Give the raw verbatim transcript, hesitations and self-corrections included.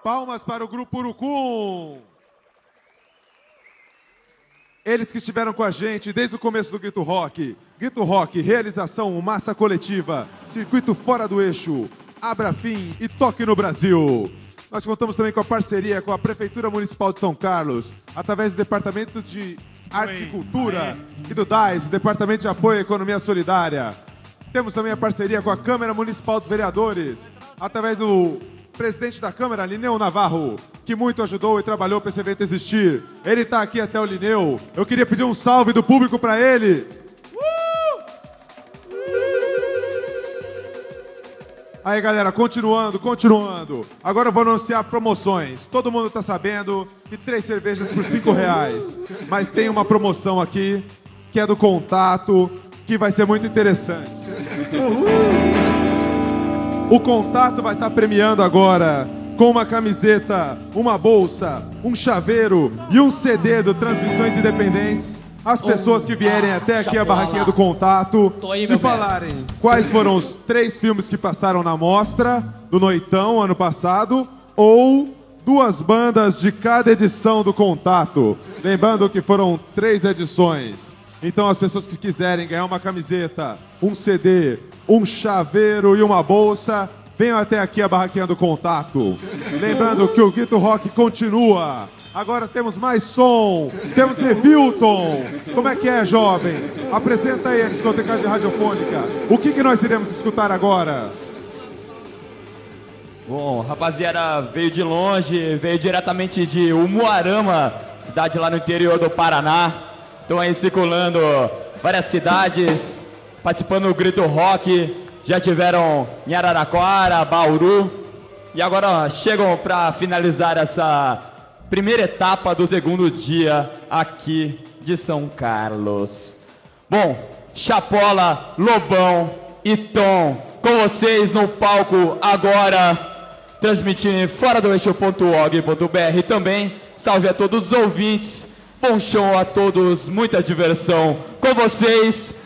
Palmas para o Grupo Urucum. Eles que estiveram com a gente desde o começo do Grito Rock. Grito Rock, realização, massa coletiva, circuito fora do eixo, Abrafim e Toque no Brasil. Nós contamos também com a parceria com a Prefeitura Municipal de São Carlos, através do Departamento de Arte e Cultura e do D A I S, o Departamento de Apoio à Economia Solidária. Temos também a parceria com a Câmara Municipal dos Vereadores, através do presidente da Câmara, Lineu Navarro, que muito ajudou e trabalhou para esse evento existir. Ele está aqui até o Lineu. Eu queria pedir um salve do público para ele. Uh! Aí, galera, continuando, continuando. Agora eu vou anunciar promoções. Todo mundo está sabendo que três cervejas por cinco reais. Mas tem uma promoção aqui, que é do Contato, que vai ser muito interessante. Uhul! O Contato vai estar premiando agora com uma camiseta, uma bolsa, um chaveiro e um C D do Transmissões Independentes as pessoas que vierem ah, até aqui a chapola. barraquinha do Contato aí, e falarem velho. quais foram os três filmes que passaram na mostra do Noitão ano passado ou duas bandas de cada edição do Contato. Lembrando que foram três edições. Então as pessoas que quiserem ganhar uma camiseta, um C D, um chaveiro e uma bolsa, venham até aqui a barraquinha do Contato. Lembrando que o Grito Rock continua. Agora temos mais som, temos Nevilton. Como é que é, jovem? Apresenta aí a discotecagem radiofônica. O que, que nós iremos escutar agora? Bom, rapaziada, veio de longe, veio diretamente de Umuarama, cidade lá no interior do Paraná. Estão aí circulando várias cidades, participando do Grito Rock. Já tiveram em Araraquara, Bauru. E agora chegam para finalizar essa primeira etapa do segundo dia aqui de São Carlos. Bom, Chapola, Lobão e Tom, com vocês no palco agora, transmitindo fora do eixo ponto org ponto br também. Salve a todos os ouvintes. Bom show a todos, muita diversão com vocês.